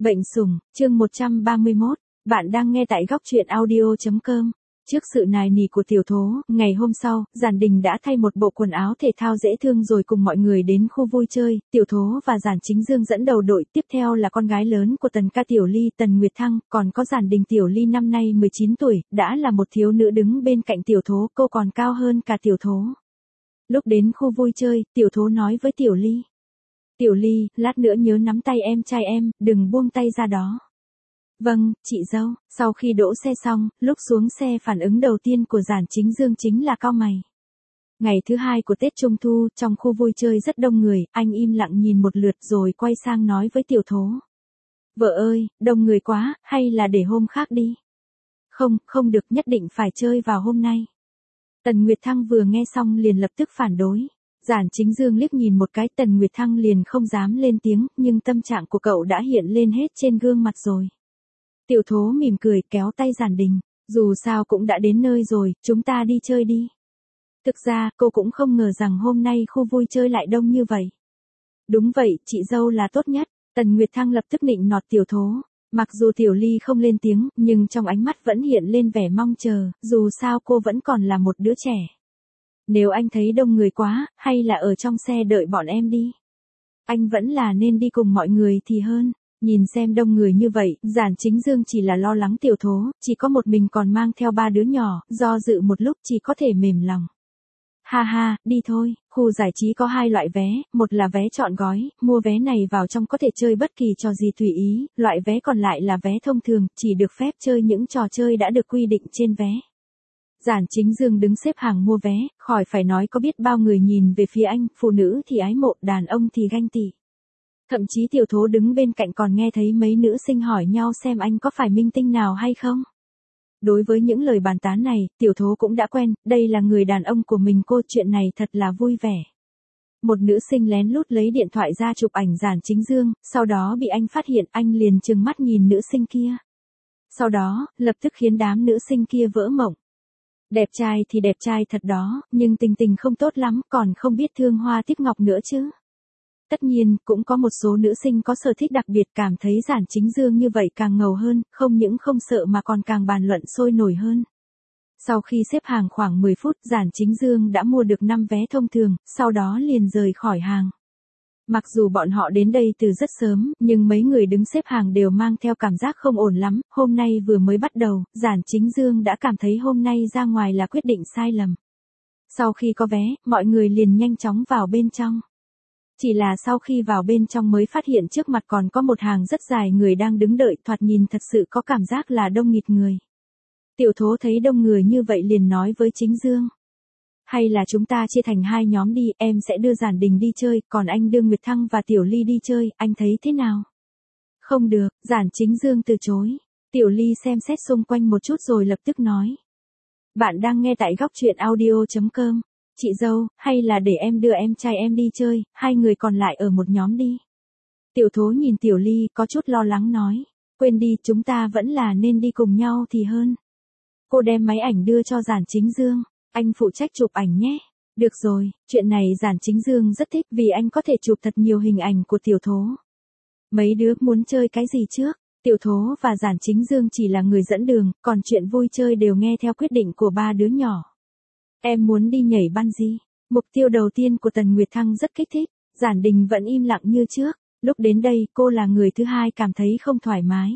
Bệnh sủng, chương 131, bạn đang nghe tại góc truyện audio.com. Trước sự nài nỉ của tiểu thố, ngày hôm sau, Giản Đình đã thay một bộ quần áo thể thao dễ thương rồi cùng mọi người đến khu vui chơi. Tiểu thố và Giản Chính Dương dẫn đầu đội, tiếp theo là con gái lớn của Tần ca Tiểu Ly, Tần Nguyệt Thăng, còn có Giản Đình. Tiểu Ly năm nay 19 tuổi, đã là một thiếu nữ đứng bên cạnh tiểu thố, cô còn cao hơn cả tiểu thố. Lúc đến khu vui chơi, tiểu thố nói với Tiểu Ly. Tiểu Ly, lát nữa nhớ nắm tay em trai em, đừng buông tay ra đó. Vâng, chị dâu. Sau khi đỗ xe xong, lúc xuống xe phản ứng đầu tiên của Giản Chính Dương chính là cau mày. Ngày thứ hai của Tết Trung Thu, trong khu vui chơi rất đông người, anh im lặng nhìn một lượt rồi quay sang nói với tiểu thố. Vợ ơi, đông người quá, hay là để hôm khác đi? Không được, nhất định phải chơi vào hôm nay. Tần Nguyệt Thăng vừa nghe xong liền lập tức phản đối. Giản Chính Dương liếc nhìn một cái, Tần Nguyệt Thăng liền không dám lên tiếng, nhưng tâm trạng của cậu đã hiện lên hết trên gương mặt rồi. Tiểu thố mỉm cười kéo tay Giản Đình, dù sao cũng đã đến nơi rồi, chúng ta đi chơi đi. Thực ra, cô cũng không ngờ rằng hôm nay khu vui chơi lại đông như vậy. Đúng vậy, chị dâu là tốt nhất, Tần Nguyệt Thăng lập tức nịnh nọt tiểu thố. Mặc dù Tiểu Ly không lên tiếng, nhưng trong ánh mắt vẫn hiện lên vẻ mong chờ, dù sao cô vẫn còn là một đứa trẻ. Nếu anh thấy đông người quá, hay là ở trong xe đợi bọn em đi. Anh vẫn là nên đi cùng mọi người thì hơn. Nhìn xem đông người như vậy, Giản Chính Dương chỉ là lo lắng tiểu thố, chỉ có một mình còn mang theo 3 đứa nhỏ, do dự một lúc chỉ có thể mềm lòng. Ha ha, đi thôi, khu giải trí có 2 loại vé, một là vé trọn gói, mua vé này vào trong có thể chơi bất kỳ trò gì tùy ý, loại vé còn lại là vé thông thường, chỉ được phép chơi những trò chơi đã được quy định trên vé. Giản Chính Dương đứng xếp hàng mua vé, khỏi phải nói có biết bao người nhìn về phía anh, phụ nữ thì ái mộ, đàn ông thì ganh tị. Thậm chí tiểu thố đứng bên cạnh còn nghe thấy mấy nữ sinh hỏi nhau xem anh có phải minh tinh nào hay không. Đối với những lời bàn tán này, tiểu thố cũng đã quen, đây là người đàn ông của mình, cô chuyện này thật là vui vẻ. Một nữ sinh lén lút lấy điện thoại ra chụp ảnh Giản Chính Dương, sau đó bị anh phát hiện, anh liền trừng mắt nhìn nữ sinh kia. Sau đó, lập tức khiến đám nữ sinh kia vỡ mộng. Đẹp trai thì đẹp trai thật đó, nhưng tình tình không tốt lắm, còn không biết thương hoa tiếc ngọc nữa chứ. Tất nhiên, cũng có một số nữ sinh có sở thích đặc biệt, cảm thấy Giản Chính Dương như vậy càng ngầu hơn, không những không sợ mà còn càng bàn luận sôi nổi hơn. Sau khi xếp hàng khoảng 10 phút, Giản Chính Dương đã mua được 5 vé thông thường, sau đó liền rời khỏi hàng. Mặc dù bọn họ đến đây từ rất sớm, nhưng mấy người đứng xếp hàng đều mang theo cảm giác không ổn lắm, hôm nay vừa mới bắt đầu, Giản Chính Dương đã cảm thấy hôm nay ra ngoài là quyết định sai lầm. Sau khi có vé, mọi người liền nhanh chóng vào bên trong. Chỉ là sau khi vào bên trong mới phát hiện trước mặt còn có một hàng rất dài người đang đứng đợi, thoạt nhìn thật sự có cảm giác là đông nghịt người. Tiểu thố thấy đông người như vậy liền nói với Chính Dương. Hay là chúng ta chia thành 2 nhóm đi, em sẽ đưa Giản Đình đi chơi, còn anh đưa Nguyệt Thăng và Tiểu Ly đi chơi, anh thấy thế nào? Không được, Giản Chính Dương từ chối. Tiểu Ly xem xét xung quanh một chút rồi lập tức nói. Bạn đang nghe tại góc truyện audio.com. Chị dâu, hay là để em đưa em trai em đi chơi, 2 người còn lại ở một nhóm đi. Tiểu thố nhìn Tiểu Ly có chút lo lắng nói. Quên đi, chúng ta vẫn là nên đi cùng nhau thì hơn. Cô đem máy ảnh đưa cho Giản Chính Dương. Anh phụ trách chụp ảnh nhé. Được rồi, chuyện này Giản Chính Dương rất thích vì anh có thể chụp thật nhiều hình ảnh của tiểu thố. Mấy đứa muốn chơi cái gì trước? Tiểu thố và Giản Chính Dương chỉ là người dẫn đường, còn chuyện vui chơi đều nghe theo quyết định của 3 đứa nhỏ. Em muốn đi nhảy bungee. Mục tiêu đầu tiên của Tần Nguyệt Thăng rất kích thích. Giản Đình vẫn im lặng như trước. Lúc đến đây, cô là người thứ hai cảm thấy không thoải mái.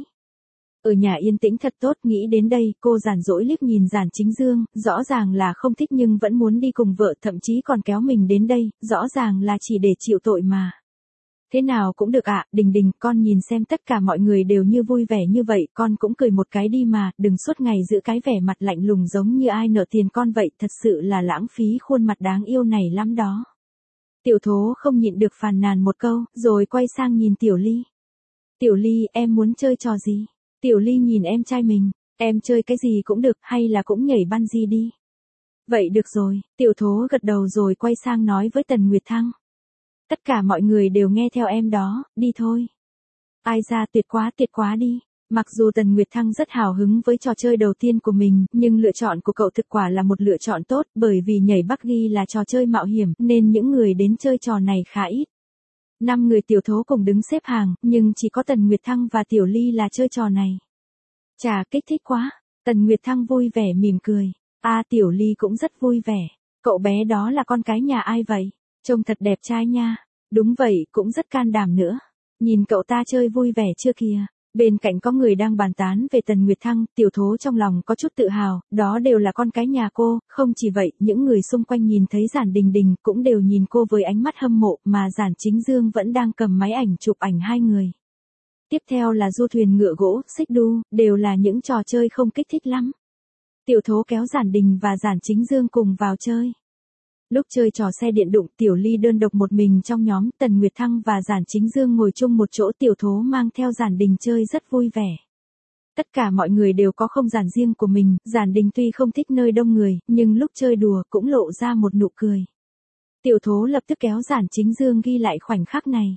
Ở nhà yên tĩnh thật tốt, nghĩ đến đây, cô giản dỗi liếc nhìn Giản Chính Dương, rõ ràng là không thích nhưng vẫn muốn đi cùng vợ, thậm chí còn kéo mình đến đây, rõ ràng là chỉ để chịu tội mà. Thế nào cũng được ạ, Đình Đình, con nhìn xem tất cả mọi người đều như vui vẻ như vậy, con cũng cười một cái đi mà, đừng suốt ngày giữ cái vẻ mặt lạnh lùng giống như ai nợ tiền con vậy, thật sự là lãng phí khuôn mặt đáng yêu này lắm đó. Tiểu thố không nhịn được phàn nàn một câu, rồi quay sang nhìn Tiểu Ly. Tiểu Ly, em muốn chơi trò gì? Tiểu Ly nhìn em trai mình, em chơi cái gì cũng được, hay là cũng nhảy bungee đi. Vậy được rồi, tiểu thố gật đầu rồi quay sang nói với Tần Nguyệt Thăng. Tất cả mọi người đều nghe theo em đó, đi thôi. Ai ra, tuyệt quá đi. Mặc dù Tần Nguyệt Thăng rất hào hứng với trò chơi đầu tiên của mình, nhưng lựa chọn của cậu thực quả là một lựa chọn tốt, bởi vì nhảy bungee là trò chơi mạo hiểm, nên những người đến chơi trò này khá ít. 5 người Tiểu Thố cùng đứng xếp hàng, nhưng chỉ có Tần Nguyệt Thăng và Tiểu Ly là chơi trò này. Chà, kích thích quá. Tần Nguyệt Thăng vui vẻ mỉm cười. Tiểu Ly cũng rất vui vẻ. Cậu bé đó là con cái nhà ai vậy? Trông thật đẹp trai nha. Đúng vậy, cũng rất can đảm nữa. Nhìn cậu ta chơi vui vẻ chưa kìa. Bên cạnh có người đang bàn tán về Tần Nguyệt Thăng, Tiểu Thố trong lòng có chút tự hào, đó đều là con cái nhà cô, không chỉ vậy, những người xung quanh nhìn thấy Giản Đình Đình cũng đều nhìn cô với ánh mắt hâm mộ, mà Giản Chính Dương vẫn đang cầm máy ảnh chụp ảnh hai người. Tiếp theo là du thuyền ngựa gỗ, xích đu, đều là những trò chơi không kích thích lắm. Tiểu Thố kéo Giản Đình và Giản Chính Dương cùng vào chơi. Lúc chơi trò xe điện đụng, Tiểu Ly đơn độc một mình trong nhóm, Tần Nguyệt Thăng và Giản Chính Dương ngồi chung một chỗ, Tiểu Thố mang theo Giản Đình chơi rất vui vẻ. Tất cả mọi người đều có không gian riêng của mình, Giản Đình tuy không thích nơi đông người, nhưng lúc chơi đùa cũng lộ ra một nụ cười. Tiểu Thố lập tức kéo Giản Chính Dương ghi lại khoảnh khắc này.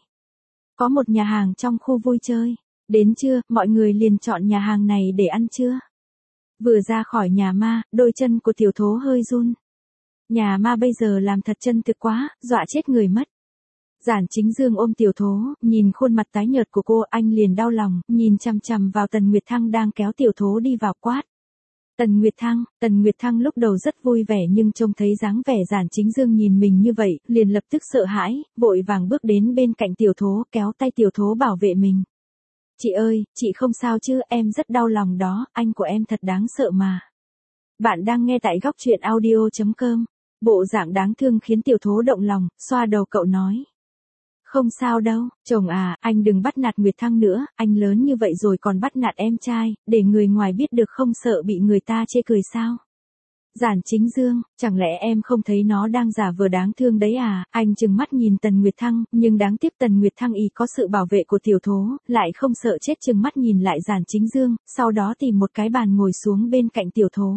Có một nhà hàng trong khu vui chơi. Đến trưa, mọi người liền chọn nhà hàng này để ăn trưa. Vừa ra khỏi nhà ma, đôi chân của Tiểu Thố hơi run. Nhà ma bây giờ làm thật chân thực quá, dọa chết người mất. Giản Chính Dương ôm Tiểu Thố, nhìn khuôn mặt tái nhợt của cô, anh liền đau lòng, nhìn chằm chằm vào Tần Nguyệt Thăng đang kéo Tiểu Thố đi vào, quát. Tần Nguyệt Thăng lúc đầu rất vui vẻ nhưng trông thấy dáng vẻ Giản Chính Dương nhìn mình như vậy, liền lập tức sợ hãi, vội vàng bước đến bên cạnh Tiểu Thố, kéo tay Tiểu Thố bảo vệ mình. Chị ơi, chị không sao chứ, em rất đau lòng đó, anh của em thật đáng sợ mà. Bạn đang nghe tại góc truyện audio.com. Bộ dạng đáng thương khiến Tiểu Thố động lòng, xoa đầu cậu nói. Không sao đâu, chồng à, anh đừng bắt nạt Nguyệt Thăng nữa, anh lớn như vậy rồi còn bắt nạt em trai, để người ngoài biết được không sợ bị người ta chê cười sao? Giản Chính Dương, chẳng lẽ em không thấy nó đang giả vờ đáng thương đấy à? Anh trừng mắt nhìn Tần Nguyệt Thăng, nhưng đáng tiếc Tần Nguyệt Thăng có sự bảo vệ của Tiểu Thố, lại không sợ chết, trừng mắt nhìn lại Giản Chính Dương, sau đó tìm một cái bàn ngồi xuống bên cạnh Tiểu Thố.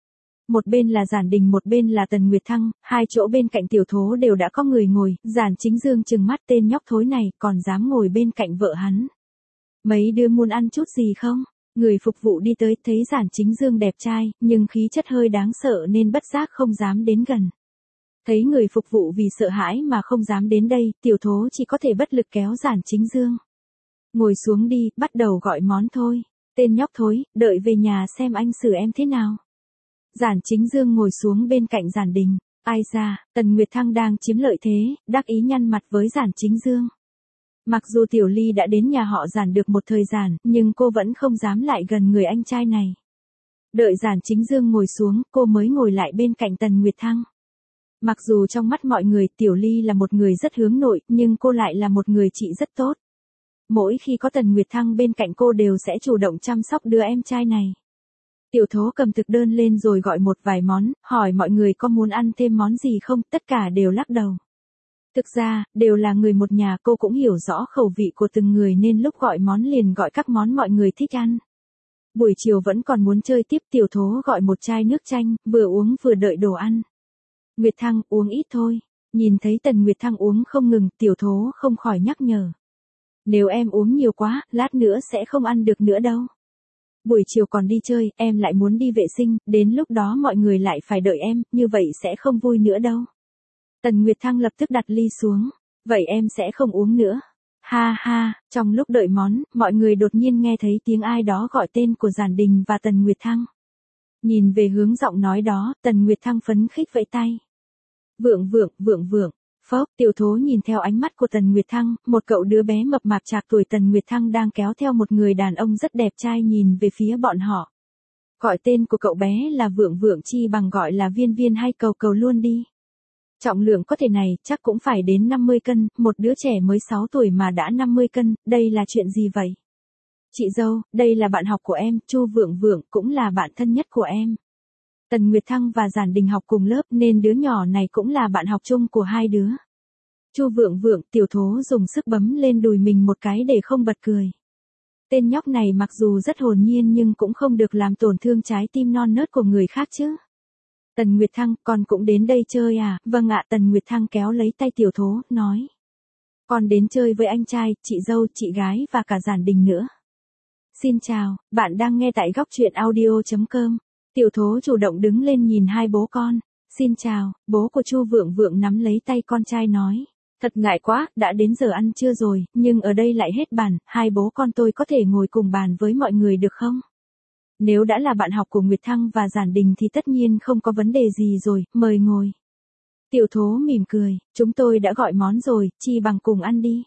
Một bên là Giản Đình, một bên là Tần Nguyệt Thăng, hai chỗ bên cạnh Tiểu Thố đều đã có người ngồi, Giản Chính Dương trừng mắt, tên nhóc thối này còn dám ngồi bên cạnh vợ hắn. Mấy đứa muốn ăn chút gì không? Người phục vụ đi tới, thấy Giản Chính Dương đẹp trai, nhưng khí chất hơi đáng sợ nên bất giác không dám đến gần. Thấy người phục vụ vì sợ hãi mà không dám đến đây, Tiểu Thố chỉ có thể bất lực kéo Giản Chính Dương. Ngồi xuống đi, bắt đầu gọi món thôi. Tên nhóc thối, đợi về nhà xem anh xử em thế nào. Giản Chính Dương ngồi xuống bên cạnh Giản Đình. Ai ra, Tần Nguyệt Thăng đang chiếm lợi thế, đắc ý nhăn mặt với Giản Chính Dương. Mặc dù Tiểu Ly đã đến nhà họ Giản được một thời gian, nhưng cô vẫn không dám lại gần người anh trai này. Đợi Giản Chính Dương ngồi xuống, cô mới ngồi lại bên cạnh Tần Nguyệt Thăng. Mặc dù trong mắt mọi người Tiểu Ly là một người rất hướng nội, nhưng cô lại là một người chị rất tốt. Mỗi khi có Tần Nguyệt Thăng bên cạnh cô đều sẽ chủ động chăm sóc đứa em trai này. Tiểu Thố cầm thực đơn lên rồi gọi một vài món, hỏi mọi người có muốn ăn thêm món gì không, tất cả đều lắc đầu. Thực ra, đều là người một nhà, cô cũng hiểu rõ khẩu vị của từng người nên lúc gọi món liền gọi các món mọi người thích ăn. Buổi chiều vẫn còn muốn chơi tiếp, Tiểu Thố gọi một chai nước chanh, vừa uống vừa đợi đồ ăn. Nguyệt Thăng, uống ít thôi. Nhìn thấy Tần Nguyệt Thăng uống không ngừng, Tiểu Thố không khỏi nhắc nhở. Nếu em uống nhiều quá, lát nữa sẽ không ăn được nữa đâu. Buổi chiều còn đi chơi, em lại muốn đi vệ sinh, đến lúc đó mọi người lại phải đợi em, như vậy sẽ không vui nữa đâu. Tần Nguyệt Thăng lập tức đặt ly xuống. Vậy em sẽ không uống nữa. Ha ha, trong lúc đợi món, mọi người đột nhiên nghe thấy tiếng ai đó gọi tên của Giản Đình và Tần Nguyệt Thăng. Nhìn về hướng giọng nói đó, Tần Nguyệt Thăng phấn khích vẫy tay. Vượng. Phốc, Tiểu Thố nhìn theo ánh mắt của Tần Nguyệt Thăng, một cậu đứa bé mập mạp trạc tuổi Tần Nguyệt Thăng đang kéo theo một người đàn ông rất đẹp trai nhìn về phía bọn họ. Gọi tên của cậu bé là Vượng, chi bằng gọi là Viên hay Cầu luôn đi. Trọng lượng có thể này chắc cũng phải đến 50 cân, một đứa trẻ mới 6 tuổi mà đã 50 cân, đây là chuyện gì vậy? Chị dâu, đây là bạn học của em, Chu Vượng cũng là bạn thân nhất của em. Tần Nguyệt Thăng và Giản Đình học cùng lớp nên đứa nhỏ này cũng là bạn học chung của hai đứa. Chu Vượng, Tiểu Thố dùng sức bấm lên đùi mình một cái để không bật cười. Tên nhóc này mặc dù rất hồn nhiên nhưng cũng không được làm tổn thương trái tim non nớt của người khác chứ. Tần Nguyệt Thăng, con cũng đến đây chơi à? Vâng ạ, Tần Nguyệt Thăng kéo lấy tay Tiểu Thố, nói. Con đến chơi với anh trai, chị dâu, chị gái và cả Giản Đình nữa. Xin chào, bạn đang nghe tại góc truyện audio.com. Tiểu Thố chủ động đứng lên nhìn hai bố con. Xin chào, bố của Chu Vượng nắm lấy tay con trai nói. Thật ngại quá, đã đến giờ ăn trưa rồi, nhưng ở đây lại hết bàn, hai bố con tôi có thể ngồi cùng bàn với mọi người được không? Nếu đã là bạn học của Nguyệt Thăng và Giản Đình thì tất nhiên không có vấn đề gì rồi, mời ngồi. Tiểu Thố mỉm cười, chúng tôi đã gọi món rồi, chi bằng cùng ăn đi.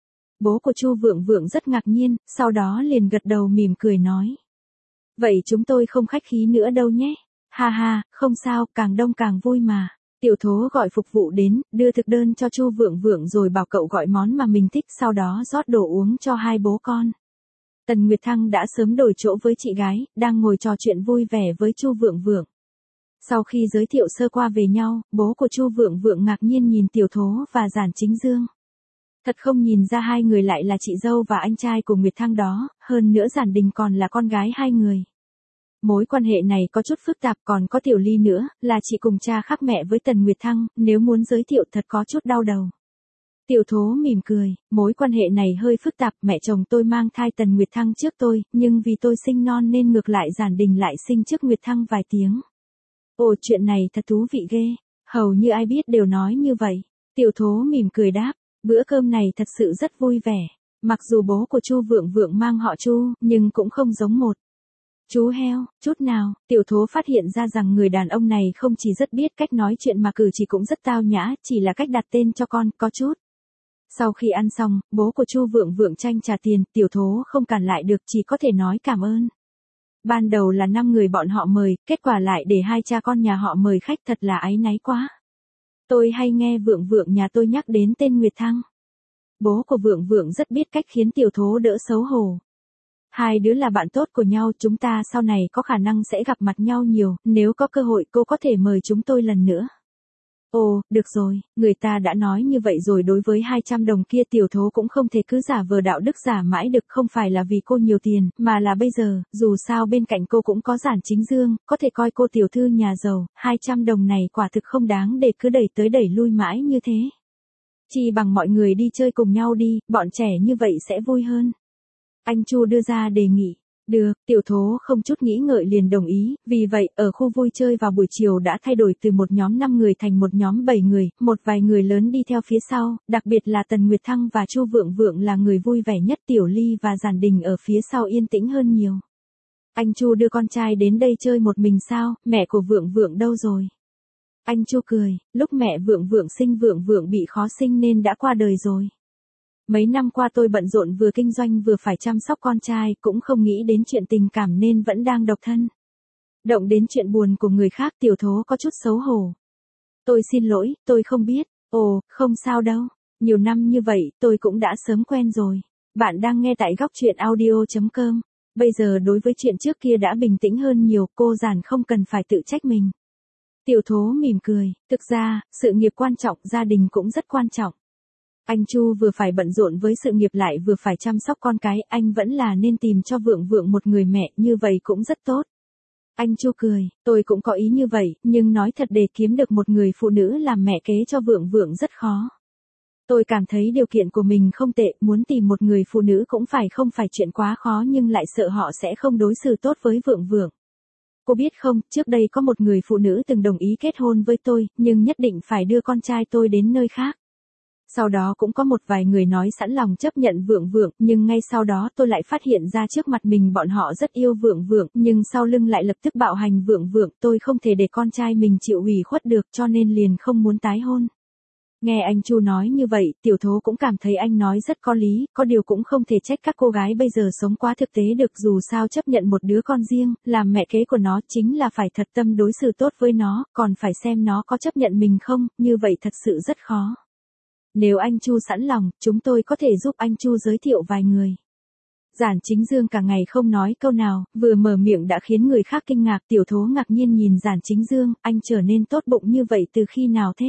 Bố của Chu Vượng Vượng rất ngạc nhiên, sau đó liền gật đầu mỉm cười nói. Vậy chúng tôi không khách khí nữa đâu nhé. Ha ha, không sao, càng đông càng vui mà. Tiểu Thố gọi phục vụ đến, đưa thực đơn cho Chu Vượng Vượng rồi bảo cậu gọi món mà mình thích, sau đó rót đồ uống cho hai bố con. Tần Nguyệt Thăng đã sớm đổi chỗ với chị gái, đang ngồi trò chuyện vui vẻ với Chu Vượng Vượng. Sau khi giới thiệu sơ qua về nhau, bố của Chu Vượng Vượng ngạc nhiên nhìn Tiểu Thố và Giản Chính Dương. Thật không nhìn ra hai người lại là chị dâu và anh trai của Nguyệt Thăng đó, hơn nữa Giản Đình còn là con gái hai người. Mối quan hệ này có chút phức tạp, còn có Tiểu Ly nữa, là chị cùng cha khác mẹ với Tần Nguyệt Thăng, nếu muốn giới thiệu thật có chút đau đầu. Tiểu Thố mỉm cười, mối quan hệ này hơi phức tạp, mẹ chồng tôi mang thai Tần Nguyệt Thăng trước tôi, nhưng vì tôi sinh non nên ngược lại Giản Đình lại sinh trước Nguyệt Thăng vài tiếng. Ồ, chuyện này thật thú vị ghê, hầu như ai biết đều nói như vậy. Tiểu Thố mỉm cười đáp, bữa cơm này thật sự rất vui vẻ. Mặc dù bố của Chu Vượng Vượng mang họ Chu, nhưng cũng không giống một chú heo, chút nào. Tiểu Thố phát hiện ra rằng người đàn ông này không chỉ rất biết cách nói chuyện mà cử chỉ cũng rất tao nhã, chỉ là cách đặt tên cho con, có chút. Sau khi ăn xong, bố của Chu Vượng Vượng tranh trả tiền, Tiểu Thố không cản lại được, chỉ có thể nói cảm ơn. Ban đầu là 5 người bọn họ mời, kết quả lại để hai cha con nhà họ mời khách, thật là áy náy quá. Tôi hay nghe Vượng Vượng nhà tôi nhắc đến tên Nguyệt Thăng. Bố của Vượng Vượng rất biết cách khiến Tiểu Thố đỡ xấu hổ. Hai đứa là bạn tốt của nhau, chúng ta sau này có khả năng sẽ gặp mặt nhau nhiều, nếu có cơ hội cô có thể mời chúng tôi lần nữa. Ồ, được rồi, người ta đã nói như vậy rồi, đối với 200 đồng kia Tiểu Thố cũng không thể cứ giả vờ đạo đức giả mãi được, không phải là vì cô nhiều tiền, mà là bây giờ, dù sao bên cạnh cô cũng có Giản Chính Dương, có thể coi cô tiểu thư nhà giàu, 200 đồng này quả thực không đáng để cứ đẩy tới đẩy lui mãi như thế. Chỉ bằng mọi người đi chơi cùng nhau đi, bọn trẻ như vậy sẽ vui hơn. Anh Chu đưa ra đề nghị. Được, Tiểu Thố không chút nghĩ ngợi liền đồng ý, vì vậy, ở khu vui chơi vào buổi chiều đã thay đổi từ một nhóm 5 người thành một nhóm 7 người, một vài người lớn đi theo phía sau, đặc biệt là Tần Nguyệt Thăng và Chu Vượng Vượng là người vui vẻ nhất, Tiểu Ly và Giản Đình ở phía sau yên tĩnh hơn nhiều. Anh Chu đưa con trai đến đây chơi một mình sao, mẹ của Vượng Vượng đâu rồi? Anh Chu cười, lúc mẹ Vượng Vượng bị khó sinh nên đã qua đời rồi. Mấy năm qua tôi bận rộn vừa kinh doanh vừa phải chăm sóc con trai, cũng không nghĩ đến chuyện tình cảm nên vẫn đang độc thân. Động đến chuyện buồn của người khác, Tiểu Thố có chút xấu hổ. Tôi xin lỗi, tôi không biết. Ồ, không sao đâu. Nhiều năm như vậy, tôi cũng đã sớm quen rồi. Bạn đang nghe tại góc truyện audio.com. Bây giờ đối với chuyện trước kia đã bình tĩnh hơn nhiều, cô Giản không cần phải tự trách mình. Tiểu Thố mỉm cười, thực ra, sự nghiệp quan trọng, gia đình cũng rất quan trọng. Anh Chu vừa phải bận rộn với sự nghiệp lại vừa phải chăm sóc con cái, anh vẫn là nên tìm cho Vượng Vượng một người mẹ, như vậy cũng rất tốt. Anh Chu cười, tôi cũng có ý như vậy, nhưng nói thật để kiếm được một người phụ nữ làm mẹ kế cho Vượng Vượng rất khó. Tôi cảm thấy điều kiện của mình không tệ, muốn tìm một người phụ nữ cũng không phải chuyện quá khó, nhưng lại sợ họ sẽ không đối xử tốt với Vượng Vượng. Cô biết không, trước đây có một người phụ nữ từng đồng ý kết hôn với tôi, nhưng nhất định phải đưa con trai tôi đến nơi khác. Sau đó cũng có một vài người nói sẵn lòng chấp nhận Vượng Vượng, nhưng ngay sau đó tôi lại phát hiện ra trước mặt mình bọn họ rất yêu Vượng Vượng, nhưng sau lưng lại lập tức bạo hành Vượng Vượng, tôi không thể để con trai mình chịu ủy khuất được, cho nên liền không muốn tái hôn. Nghe anh Chu nói như vậy, Tiểu Thố cũng cảm thấy anh nói rất có lý, có điều cũng không thể trách các cô gái bây giờ sống quá thực tế được, dù sao chấp nhận một đứa con riêng, làm mẹ kế của nó chính là phải thật tâm đối xử tốt với nó, còn phải xem nó có chấp nhận mình không, như vậy thật sự rất khó. Nếu anh Chu sẵn lòng, chúng tôi có thể giúp anh Chu giới thiệu vài người. Giản Chính Dương cả ngày không nói câu nào, vừa mở miệng đã khiến người khác kinh ngạc. Tiểu Thố ngạc nhiên nhìn Giản Chính Dương, anh trở nên tốt bụng như vậy từ khi nào thế?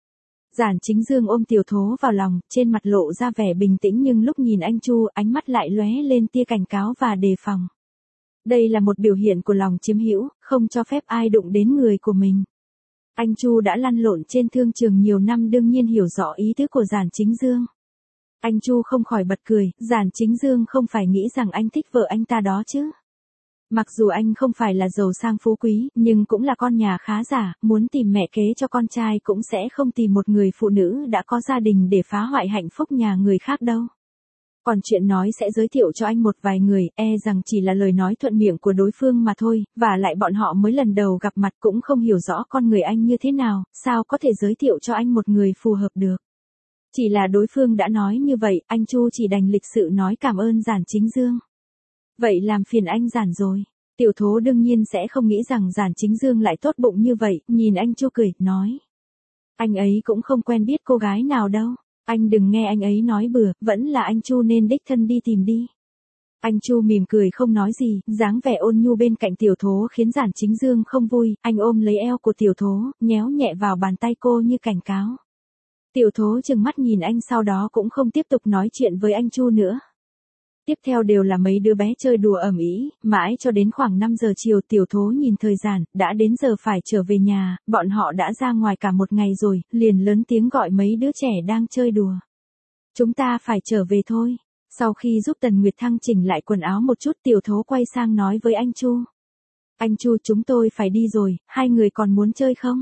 Giản Chính Dương ôm Tiểu Thố vào lòng, trên mặt lộ ra vẻ bình tĩnh, nhưng lúc nhìn anh Chu, ánh mắt lại lóe lên tia cảnh cáo và đề phòng. Đây là một biểu hiện của lòng chiếm hữu, không cho phép ai đụng đến người của mình. Anh Chu đã lăn lộn trên thương trường nhiều năm, đương nhiên hiểu rõ ý tứ của Giản Chính Dương. Anh Chu không khỏi bật cười, Giản Chính Dương không phải nghĩ rằng anh thích vợ anh ta đó chứ? Mặc dù anh không phải là giàu sang phú quý, nhưng cũng là con nhà khá giả, muốn tìm mẹ kế cho con trai cũng sẽ không tìm một người phụ nữ đã có gia đình để phá hoại hạnh phúc nhà người khác đâu. Còn chuyện nói sẽ giới thiệu cho anh một vài người, rằng chỉ là lời nói thuận miệng của đối phương mà thôi, và lại bọn họ mới lần đầu gặp mặt cũng không hiểu rõ con người anh như thế nào, sao có thể giới thiệu cho anh một người phù hợp được. Chỉ là đối phương đã nói như vậy, anh Chu chỉ đành lịch sự nói cảm ơn Giản Chính Dương. Vậy làm phiền anh Giản rồi. Tiểu Thố đương nhiên sẽ không nghĩ rằng Giản Chính Dương lại tốt bụng như vậy, nhìn anh Chu cười, nói. Anh ấy cũng không quen biết cô gái nào đâu. Anh đừng nghe anh ấy nói bừa, vẫn là anh Chu nên đích thân đi tìm đi. Anh Chu mỉm cười không nói gì, dáng vẻ ôn nhu bên cạnh Tiểu Thố khiến Giản Chính Dương không vui, anh ôm lấy eo của Tiểu Thố, nhéo nhẹ vào bàn tay cô như cảnh cáo. Tiểu Thố trừng mắt nhìn anh sau đó cũng không tiếp tục nói chuyện với anh Chu nữa. Tiếp theo đều là mấy đứa bé chơi đùa ầm ĩ, mãi cho đến khoảng 5 giờ chiều Tiểu Thố nhìn thời gian, đã đến giờ phải trở về nhà, bọn họ đã ra ngoài cả một ngày rồi, liền lớn tiếng gọi mấy đứa trẻ đang chơi đùa. Chúng ta phải trở về thôi. Sau khi giúp Tần Nguyệt Thăng chỉnh lại quần áo một chút Tiểu Thố quay sang nói với anh Chu. Anh Chu chúng tôi phải đi rồi, hai người còn muốn chơi không?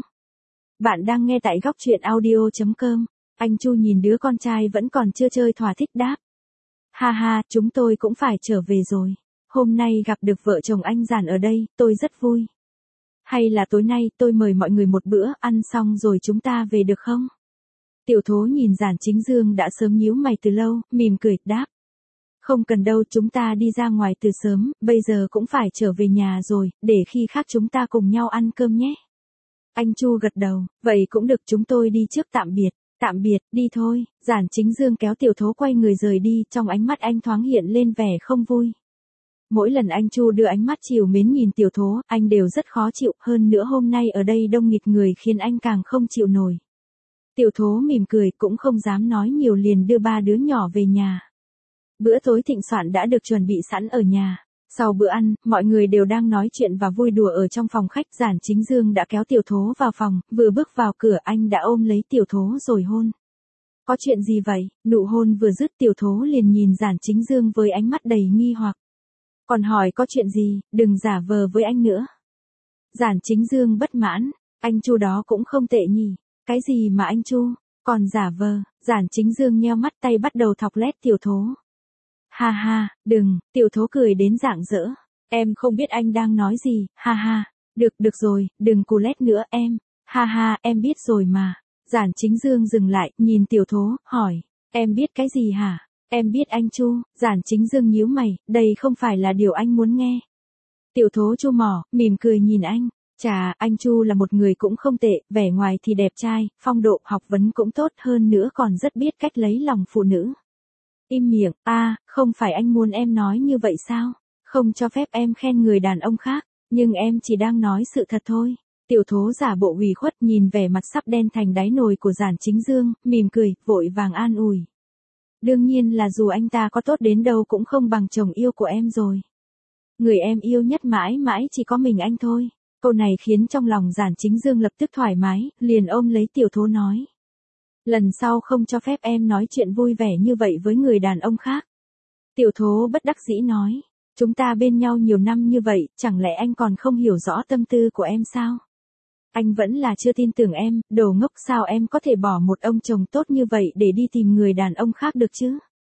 Bạn đang nghe tại góc truyện audio.com. Anh Chu nhìn đứa con trai vẫn còn chưa chơi thỏa thích đáp. Ha ha, chúng tôi cũng phải trở về rồi. Hôm nay gặp được vợ chồng anh Giản ở đây, tôi rất vui. Hay là tối nay tôi mời mọi người một bữa, ăn xong rồi chúng ta về được không? Tiểu Thố nhìn Giản Chính Dương đã sớm nhíu mày từ lâu, mỉm cười, đáp. Không cần đâu, chúng ta đi ra ngoài từ sớm, bây giờ cũng phải trở về nhà rồi, để khi khác chúng ta cùng nhau ăn cơm nhé. Anh Chu gật đầu, vậy cũng được, chúng tôi đi trước, tạm biệt. Tạm biệt, đi thôi. Giản Chính Dương kéo Tiểu Thố quay người rời đi, trong ánh mắt anh thoáng hiện lên vẻ không vui. Mỗi lần anh Chu đưa ánh mắt trìu mến nhìn Tiểu Thố, anh đều rất khó chịu, hơn nữa hôm nay ở đây đông nghịt người khiến anh càng không chịu nổi. Tiểu Thố mỉm cười, cũng không dám nói nhiều liền đưa ba đứa nhỏ về nhà. Bữa tối thịnh soạn đã được chuẩn bị sẵn ở nhà. Sau bữa ăn, mọi người đều đang nói chuyện và vui đùa ở trong phòng khách. Giản Chính Dương đã kéo Tiểu Thố vào phòng, vừa bước vào cửa anh đã ôm lấy Tiểu Thố rồi hôn. Có chuyện gì vậy? Nụ hôn vừa dứt Tiểu Thố liền nhìn Giản Chính Dương với ánh mắt đầy nghi hoặc. Còn hỏi có chuyện gì, đừng giả vờ với anh nữa. Giản Chính Dương bất mãn, anh Chu đó cũng không tệ nhỉ. Cái gì mà anh Chu, còn giả vờ? Giản Chính Dương nheo mắt tay bắt đầu thọc lét Tiểu Thố. Ha ha, đừng, Tiểu Thố cười đến rạng rỡ. Em không biết anh đang nói gì, ha ha. Được rồi, đừng cù lét nữa em. Ha ha, em biết rồi mà. Giản Chính Dương dừng lại, nhìn Tiểu Thố, hỏi. Em biết cái gì hả? Em biết anh Chu. Giản Chính Dương nhíu mày, đây không phải là điều anh muốn nghe. Tiểu Thố chu mỏ, mỉm cười nhìn anh. Chà, anh Chu là một người cũng không tệ, vẻ ngoài thì đẹp trai, phong độ học vấn cũng tốt, hơn nữa còn rất biết cách lấy lòng phụ nữ. Im miệng, không phải anh muốn em nói như vậy sao? Không cho phép em khen người đàn ông khác, nhưng em chỉ đang nói sự thật thôi. Tiểu Thố giả bộ ủy khuất nhìn vẻ mặt sắp đen thành đáy nồi của Giản Chính Dương, mỉm cười, vội vàng an ủi. Đương nhiên là dù anh ta có tốt đến đâu cũng không bằng chồng yêu của em rồi. Người em yêu nhất mãi mãi chỉ có mình anh thôi. Câu này khiến trong lòng Giản Chính Dương lập tức thoải mái, liền ôm lấy Tiểu Thố nói. Lần sau không cho phép em nói chuyện vui vẻ như vậy với người đàn ông khác. Tiểu Thố bất đắc dĩ nói. Chúng ta bên nhau nhiều năm như vậy, chẳng lẽ anh còn không hiểu rõ tâm tư của em sao? Anh vẫn là chưa tin tưởng em, đồ ngốc, sao em có thể bỏ một ông chồng tốt như vậy để đi tìm người đàn ông khác được chứ?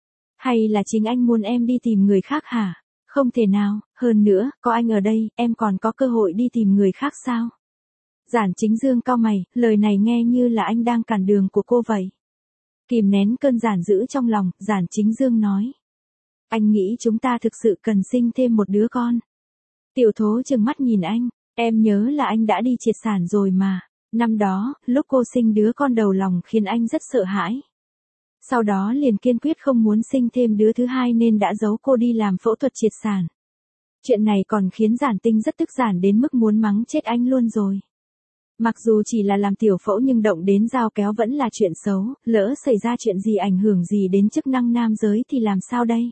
Hay là chính anh muốn em đi tìm người khác hả? Không thể nào, hơn nữa, có anh ở đây, em còn có cơ hội đi tìm người khác sao? Giản Chính Dương cau mày, lời này nghe như là anh đang cản đường của cô vậy. Kìm nén cơn giản dữ trong lòng, Giản Chính Dương nói. Anh nghĩ chúng ta thực sự cần sinh thêm một đứa con. Tiểu Thố trừng mắt nhìn anh, em nhớ là anh đã đi triệt sản rồi mà. Năm đó, lúc cô sinh đứa con đầu lòng khiến anh rất sợ hãi. Sau đó liền kiên quyết không muốn sinh thêm đứa thứ hai nên đã giấu cô đi làm phẫu thuật triệt sản. Chuyện này còn khiến Giản Tinh rất tức giản đến mức muốn mắng chết anh luôn rồi. Mặc dù chỉ là làm tiểu phẫu nhưng động đến dao kéo vẫn là chuyện xấu, lỡ xảy ra chuyện gì ảnh hưởng gì đến chức năng nam giới thì làm sao đây?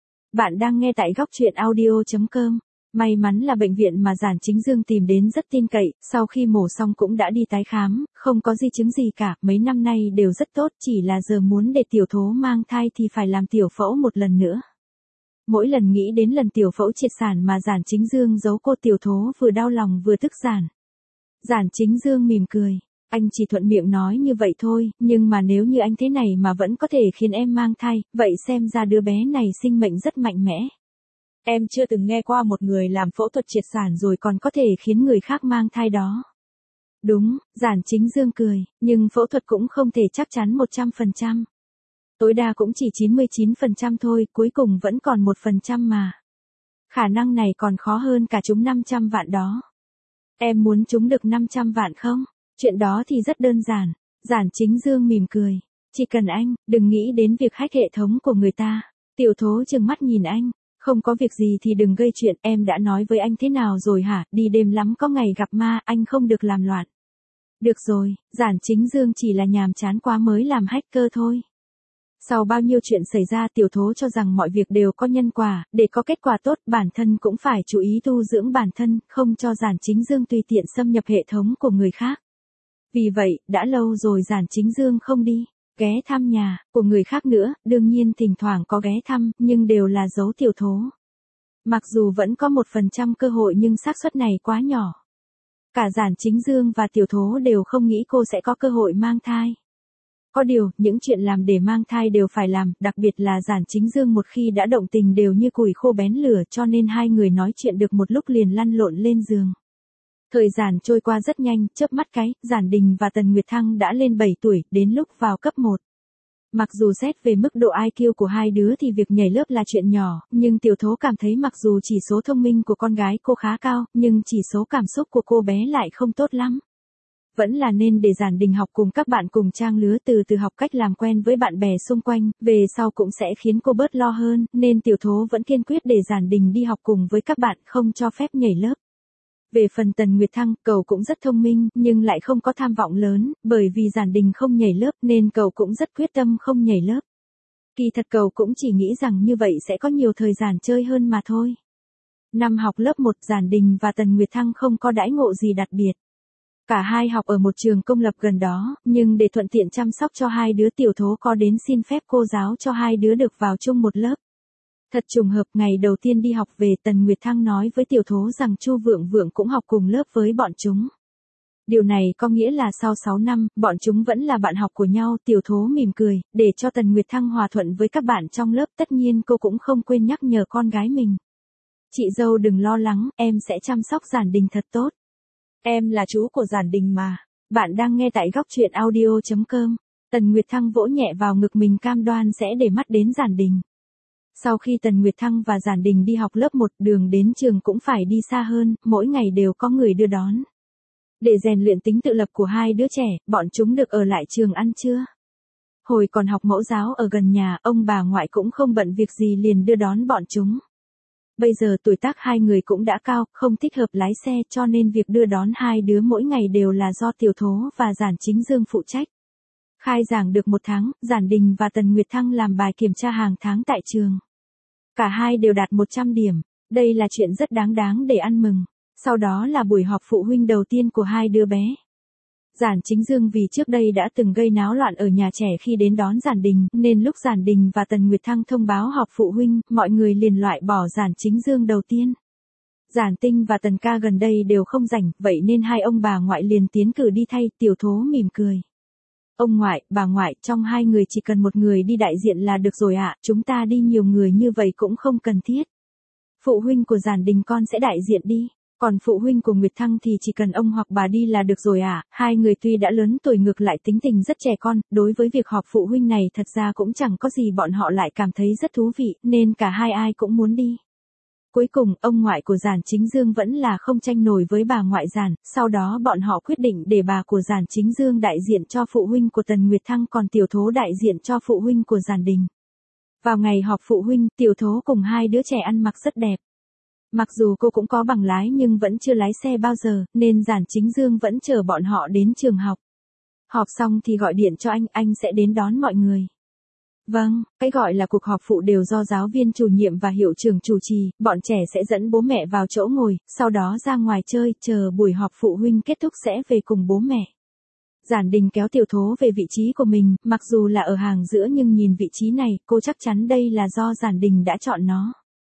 Bạn đang nghe tại góc truyện audio.com. May mắn là bệnh viện mà Giản Chính Dương tìm đến rất tin cậy, sau khi mổ xong cũng đã đi tái khám, không có di chứng gì cả, mấy năm nay đều rất tốt, chỉ là giờ muốn để Tiểu Thố mang thai thì phải làm tiểu phẫu một lần nữa. Mỗi lần nghĩ đến lần tiểu phẫu triệt sản mà Giản Chính Dương giấu cô, Tiểu Thố vừa đau lòng vừa tức giản. Giản Chính Dương mỉm cười. Anh chỉ thuận miệng nói như vậy thôi, nhưng mà nếu như anh thế này mà vẫn có thể khiến em mang thai, vậy xem ra đứa bé này sinh mệnh rất mạnh mẽ. Em chưa từng nghe qua một người làm phẫu thuật triệt sản rồi còn có thể khiến người khác mang thai đó. Đúng, Giản Chính Dương cười, nhưng phẫu thuật cũng không thể chắc chắn 100%. Tối đa cũng chỉ 99% thôi, cuối cùng vẫn còn 1% mà. Khả năng này còn khó hơn cả trúng 500 vạn đó. Em muốn trúng được 500 vạn không? Chuyện đó thì rất đơn giản. Giản Chính Dương mỉm cười. Chỉ cần anh, đừng nghĩ đến việc hack hệ thống của người ta. Tiểu Thố trừng mắt nhìn anh. Không có việc gì thì đừng gây chuyện, em đã nói với anh thế nào rồi hả? Đi đêm lắm có ngày gặp ma, anh không được làm loạn. Được rồi, Giản Chính Dương chỉ là nhàm chán quá mới làm hacker thôi. Sau bao nhiêu chuyện xảy ra, Tiểu Thố cho rằng mọi việc đều có nhân quả, để có kết quả tốt bản thân cũng phải chú ý tu dưỡng bản thân, không cho Giản Chính Dương tùy tiện xâm nhập hệ thống của người khác. Vì vậy, đã lâu rồi Giản Chính Dương không đi, ghé thăm nhà của người khác nữa, đương nhiên thỉnh thoảng có ghé thăm, nhưng đều là giấu Tiểu Thố. Mặc dù vẫn có 1% cơ hội nhưng xác suất này quá nhỏ. Cả Giản Chính Dương và Tiểu Thố đều không nghĩ cô sẽ có cơ hội mang thai. Có điều, những chuyện làm để mang thai đều phải làm, đặc biệt là Giản Chính Dương một khi đã động tình đều như củi khô bén lửa, cho nên hai người nói chuyện được một lúc liền lăn lộn lên giường. Thời gian trôi qua rất nhanh, chớp mắt cái, Giản Đình và Tần Nguyệt Thăng đã lên 7 tuổi, đến lúc vào cấp 1. Mặc dù xét về mức độ IQ của hai đứa thì việc nhảy lớp là chuyện nhỏ, nhưng Tiểu Thố cảm thấy mặc dù chỉ số thông minh của con gái cô khá cao, nhưng chỉ số cảm xúc của cô bé lại không tốt lắm. Vẫn là nên để Giản Đình học cùng các bạn cùng trang lứa, từ từ học cách làm quen với bạn bè xung quanh, về sau cũng sẽ khiến cô bớt lo hơn, nên Tiểu Thố vẫn kiên quyết để Giản Đình đi học cùng với các bạn, không cho phép nhảy lớp. Về phần Tần Nguyệt Thăng, cậu cũng rất thông minh, nhưng lại không có tham vọng lớn, bởi vì Giản Đình không nhảy lớp nên cậu cũng rất quyết tâm không nhảy lớp. Kỳ thật cậu cũng chỉ nghĩ rằng như vậy sẽ có nhiều thời gian chơi hơn mà thôi. Năm học lớp 1, Giản Đình và Tần Nguyệt Thăng không có đãi ngộ gì đặc biệt. Cả hai học ở một trường công lập gần đó, nhưng để thuận tiện chăm sóc cho hai đứa, Tiểu Thố có đến xin phép cô giáo cho hai đứa được vào chung một lớp. Thật trùng hợp, ngày đầu tiên đi học về, Tần Nguyệt Thăng nói với Tiểu Thố rằng Chu Vượng Vượng cũng học cùng lớp với bọn chúng. Điều này có nghĩa là sau 6 năm, bọn chúng vẫn là bạn học của nhau. Tiểu Thố mỉm cười, để cho Tần Nguyệt Thăng hòa thuận với các bạn trong lớp, tất nhiên cô cũng không quên nhắc nhở con gái mình. Chị dâu đừng lo lắng, em sẽ chăm sóc Giản Đình thật tốt. Em là chú của Giản Đình mà. Bạn đang nghe tại góc truyện audio.com. Tần Nguyệt Thăng vỗ nhẹ vào ngực mình, cam đoan sẽ để mắt đến Giản Đình. Sau khi Tần Nguyệt Thăng và Giản Đình đi học lớp 1, đường đến trường cũng phải đi xa hơn, mỗi ngày đều có người đưa đón. Để rèn luyện tính tự lập của hai đứa trẻ, bọn chúng được ở lại trường ăn trưa. Hồi còn học mẫu giáo ở gần nhà, ông bà ngoại cũng không bận việc gì liền đưa đón bọn chúng. Bây giờ tuổi tác hai người cũng đã cao, không thích hợp lái xe, cho nên việc đưa đón hai đứa mỗi ngày đều là do Tiểu Thố và Giản Chính Dương phụ trách. Khai giảng được 1 tháng, Giản Đình và Tần Nguyệt Thăng làm bài kiểm tra hàng tháng tại trường. Cả hai đều đạt 100 điểm, đây là chuyện rất đáng để ăn mừng. Sau đó là buổi họp phụ huynh đầu tiên của hai đứa bé. Giản Chính Dương vì trước đây đã từng gây náo loạn ở nhà trẻ khi đến đón Giản Đình, nên lúc Giản Đình và Tần Nguyệt Thăng thông báo họp phụ huynh, mọi người liền loại bỏ Giản Chính Dương đầu tiên. Giản Tinh và Tần Ca gần đây đều không rảnh, vậy nên hai ông bà ngoại liền tiến cử đi thay. Tiểu Thố mỉm cười. Ông ngoại, bà ngoại, trong hai người chỉ cần một người đi đại diện là được rồi ạ, chúng ta đi nhiều người như vậy cũng không cần thiết. Phụ huynh của Giản Đình con sẽ đại diện đi. Còn phụ huynh của Nguyệt Thăng thì chỉ cần ông hoặc bà đi là được rồi ạ. Hai người tuy đã lớn tuổi ngược lại tính tình rất trẻ con, đối với việc họp phụ huynh này thật ra cũng chẳng có gì, bọn họ lại cảm thấy rất thú vị, nên cả hai ai cũng muốn đi. Cuối cùng, ông ngoại của Giản Chính Dương vẫn là không tranh nổi với bà ngoại Giản, sau đó bọn họ quyết định để bà của Giản Chính Dương đại diện cho phụ huynh của Tần Nguyệt Thăng, còn Tiểu Thố đại diện cho phụ huynh của Giản Đình. Vào ngày họp phụ huynh, Tiểu Thố cùng hai đứa trẻ ăn mặc rất đẹp. Mặc dù cô cũng có bằng lái nhưng vẫn chưa lái xe bao giờ, nên Giản Chính Dương vẫn chở bọn họ đến trường học. Họp xong thì gọi điện cho anh sẽ đến đón mọi người. Vâng, cái gọi là cuộc họp phụ đều do giáo viên chủ nhiệm và hiệu trưởng chủ trì, bọn trẻ sẽ dẫn bố mẹ vào chỗ ngồi, sau đó ra ngoài chơi, chờ buổi họp phụ huynh kết thúc sẽ về cùng bố mẹ. Giản Đình kéo Tiểu Thố về vị trí của mình, mặc dù là ở hàng giữa nhưng nhìn vị trí này, cô chắc chắn đây là do Giản Đình đã chọn nó.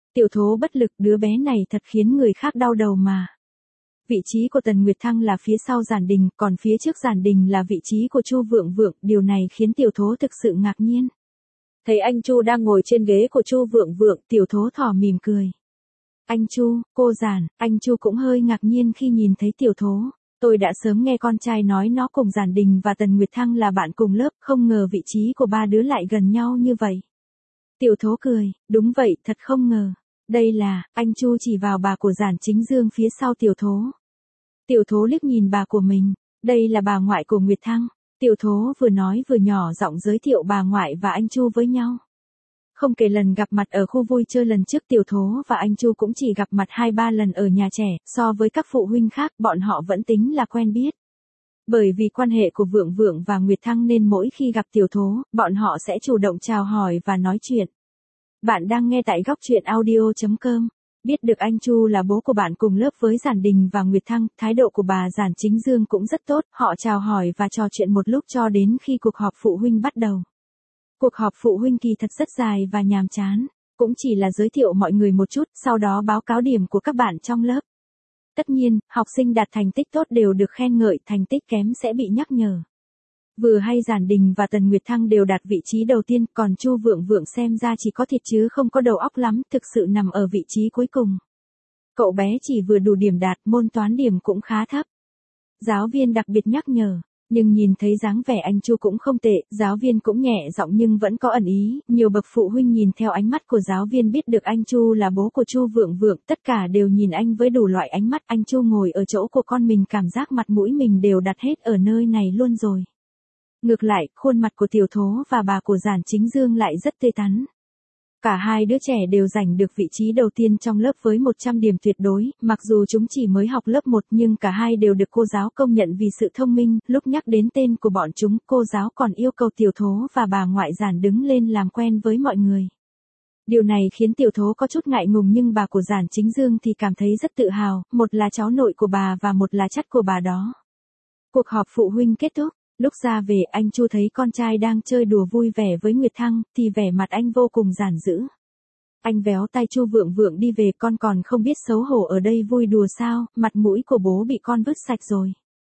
Tiểu Thố bất lực, đứa bé này thật khiến người khác đau đầu mà. Vị trí của Tần Nguyệt Thăng là phía sau Giản Đình, còn phía trước Giản Đình là vị trí của Chu Vượng Vượng, điều này khiến Tiểu Thố thực sự ngạc nhiên. Thấy anh Chu đang ngồi trên ghế của Chu Vượng Vượng, Tiểu Thố thỏ mỉm cười. Anh Chu, cô Giản, anh Chu cũng hơi ngạc nhiên khi nhìn thấy Tiểu Thố. Tôi đã sớm nghe con trai nói nó cùng Giản Đình và Tần Nguyệt Thăng là bạn cùng lớp, không ngờ vị trí của ba đứa lại gần nhau như vậy. Tiểu Thố cười, đúng vậy, thật không ngờ. Đây là, anh Chu chỉ vào bà của Giản Chính Dương phía sau Tiểu Thố. Tiểu Thố liếc nhìn bà của mình, đây là bà ngoại của Nguyệt Thăng. Tiểu Thố vừa nói vừa nhỏ giọng giới thiệu bà ngoại và anh Chu với nhau. Không kể lần gặp mặt ở khu vui chơi lần trước, Tiểu Thố và anh Chu cũng chỉ gặp mặt 2-3 lần ở nhà trẻ, so với các phụ huynh khác bọn họ vẫn tính là quen biết. Bởi vì quan hệ của Vượng Vượng và Nguyệt Thăng nên mỗi khi gặp Tiểu Thố, bọn họ sẽ chủ động chào hỏi và nói chuyện. Bạn đang nghe tại góc truyện audio.com. Biết được anh Chu là bố của bạn cùng lớp với Giản Đình và Nguyệt Thăng, thái độ của bà Giản Chính Dương cũng rất tốt, họ chào hỏi và trò chuyện một lúc cho đến khi cuộc họp phụ huynh bắt đầu. Cuộc họp phụ huynh kỳ thật rất dài và nhàm chán, cũng chỉ là giới thiệu mọi người một chút, sau đó báo cáo điểm của các bạn trong lớp. Tất nhiên, học sinh đạt thành tích tốt đều được khen ngợi, thành tích kém sẽ bị nhắc nhở. Vừa hay Giản Đình và Tần Nguyệt Thăng đều đạt vị trí đầu tiên, còn Chu Vượng Vượng xem ra chỉ có thịt chứ không có đầu óc lắm, thực sự nằm ở vị trí cuối cùng. Cậu bé chỉ vừa đủ điểm đạt, môn toán điểm cũng khá thấp. Giáo viên đặc biệt nhắc nhở, nhưng nhìn thấy dáng vẻ anh Chu cũng không tệ, giáo viên cũng nhẹ giọng nhưng vẫn có ẩn ý, nhiều bậc phụ huynh nhìn theo ánh mắt của giáo viên biết được anh Chu là bố của Chu Vượng Vượng, tất cả đều nhìn anh với đủ loại ánh mắt, anh Chu ngồi ở chỗ của con mình cảm giác mặt mũi mình đều đặt hết ở nơi này luôn rồi. Ngược lại, khuôn mặt của Tiểu Thố và bà của Giản Chính Dương lại rất tươi tắn. Cả hai đứa trẻ đều giành được vị trí đầu tiên trong lớp với 100 điểm tuyệt đối, mặc dù chúng chỉ mới học lớp 1 nhưng cả hai đều được cô giáo công nhận vì sự thông minh, lúc nhắc đến tên của bọn chúng, cô giáo còn yêu cầu Tiểu Thố và bà ngoại Giản đứng lên làm quen với mọi người. Điều này khiến Tiểu Thố có chút ngại ngùng nhưng bà của Giản Chính Dương thì cảm thấy rất tự hào, một là cháu nội của bà và một là chắt của bà đó. Cuộc họp phụ huynh kết thúc. Lúc ra về, anh Chu thấy con trai đang chơi đùa vui vẻ với Nguyệt Thăng, thì vẻ mặt anh vô cùng giản dữ. Anh véo tay Chu Vượng Vượng đi về, con còn không biết xấu hổ ở đây vui đùa sao, mặt mũi của bố bị con vứt sạch rồi.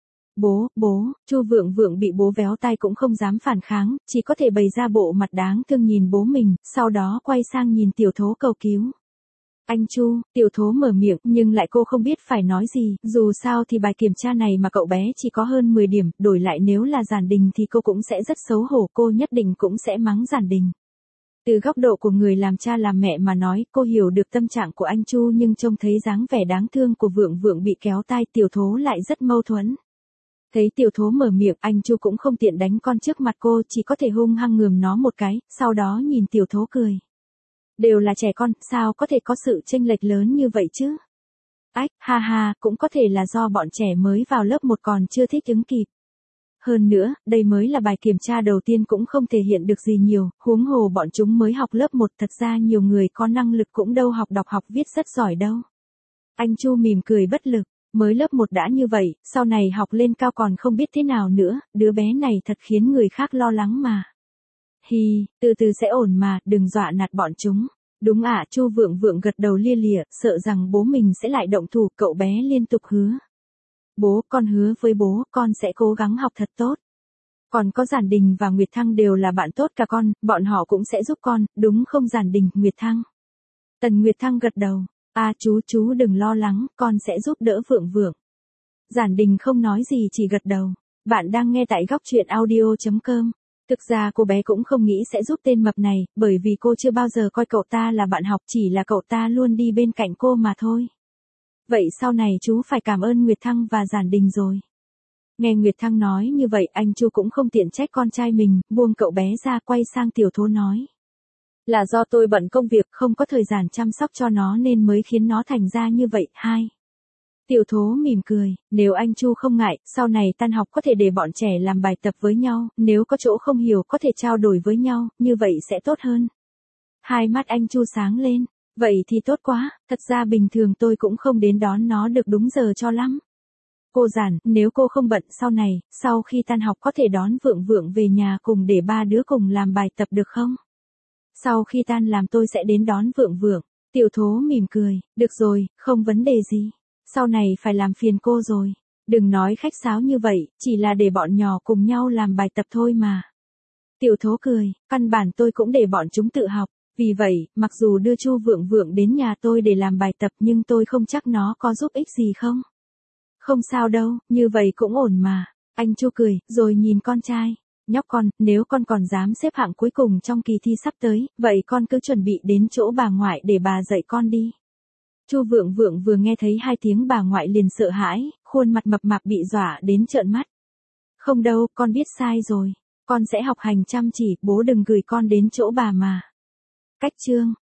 Bố, Chu Vượng Vượng bị bố véo tay cũng không dám phản kháng, chỉ có thể bày ra bộ mặt đáng thương nhìn bố mình, sau đó quay sang nhìn Tiểu Thố cầu cứu. Anh Chu, Tiểu Thố mở miệng, nhưng lại cô không biết phải nói gì, dù sao thì bài kiểm tra này mà cậu bé chỉ có hơn 10 điểm, đổi lại nếu là Giản Đình thì cô cũng sẽ rất xấu hổ, cô nhất định cũng sẽ mắng Giản Đình. Từ góc độ của người làm cha làm mẹ mà nói, cô hiểu được tâm trạng của anh Chu nhưng trông thấy dáng vẻ đáng thương của Vượng Vượng bị kéo tai, Tiểu Thố lại rất mâu thuẫn. Thấy Tiểu Thố mở miệng, anh Chu cũng không tiện đánh con trước mặt cô, chỉ có thể hung hăng ngườm nó một cái, sau đó nhìn Tiểu Thố cười. Đều là trẻ con, sao có thể có sự chênh lệch lớn như vậy chứ? Ách, ha ha, cũng có thể là do bọn trẻ mới vào lớp 1 còn chưa thích ứng kịp. Hơn nữa, đây mới là bài kiểm tra đầu tiên cũng không thể hiện được gì nhiều, huống hồ bọn chúng mới học lớp 1, thật ra nhiều người có năng lực cũng đâu học đọc học viết rất giỏi đâu. Anh Chu mỉm cười bất lực, mới lớp 1 đã như vậy, sau này học lên cao còn không biết thế nào nữa, đứa bé này thật khiến người khác lo lắng mà. Hi, từ từ sẽ ổn mà, đừng dọa nạt bọn chúng. Đúng ạ, Chu Vượng Vượng gật đầu lia lịa, sợ rằng bố mình sẽ lại động thủ, cậu bé liên tục hứa. Bố, con hứa với bố, con sẽ cố gắng học thật tốt. Còn có Giản Đình và Nguyệt Thăng đều là bạn tốt cả con, bọn họ cũng sẽ giúp con, đúng không Giản Đình, Nguyệt Thăng? Tần Nguyệt Thăng gật đầu, chú đừng lo lắng, con sẽ giúp đỡ Vượng Vượng. Giản Đình không nói gì chỉ gật đầu. Bạn đang nghe tại góc truyện audio.com. Thực ra cô bé cũng không nghĩ sẽ giúp tên mập này, bởi vì cô chưa bao giờ coi cậu ta là bạn học, chỉ là cậu ta luôn đi bên cạnh cô mà thôi. Vậy sau này chú phải cảm ơn Nguyệt Thăng và Giản Đình rồi. Nghe Nguyệt Thăng nói như vậy, anh Chu cũng không tiện trách con trai mình, buông cậu bé ra quay sang Tiểu Thố nói. Là do tôi bận công việc, không có thời gian chăm sóc cho nó nên mới khiến nó thành ra như vậy. Tiểu Thố mỉm cười, nếu anh Chu không ngại, sau này tan học có thể để bọn trẻ làm bài tập với nhau, nếu có chỗ không hiểu có thể trao đổi với nhau, như vậy sẽ tốt hơn. Hai mắt anh Chu sáng lên, vậy thì tốt quá, thật ra bình thường tôi cũng không đến đón nó được đúng giờ cho lắm. Cô Giản, nếu cô không bận sau này, sau khi tan học có thể đón Vượng Vượng về nhà cùng để ba đứa cùng làm bài tập được không? Sau khi tan làm tôi sẽ đến đón Vượng Vượng. Tiểu Thố mỉm cười, được rồi, không vấn đề gì. Sau này phải làm phiền cô rồi. Đừng nói khách sáo như vậy, chỉ là để bọn nhỏ cùng nhau làm bài tập thôi mà. Tiểu Thố cười, căn bản tôi cũng để bọn chúng tự học. Vì vậy, mặc dù đưa Chu Vượng Vượng đến nhà tôi để làm bài tập nhưng tôi không chắc nó có giúp ích gì không. Không sao đâu, như vậy cũng ổn mà. Anh Chu cười, rồi nhìn con trai. Nhóc con, nếu con còn dám xếp hạng cuối cùng trong kỳ thi sắp tới, vậy con cứ chuẩn bị đến chỗ bà ngoại để bà dạy con đi. Chu Vượng Vượng vừa nghe thấy hai tiếng bà ngoại liền sợ hãi, khuôn mặt mập mạp bị dọa đến trợn mắt. Không đâu, con biết sai rồi. Con sẽ học hành chăm chỉ, bố đừng gửi con đến chỗ bà mà. Cách chương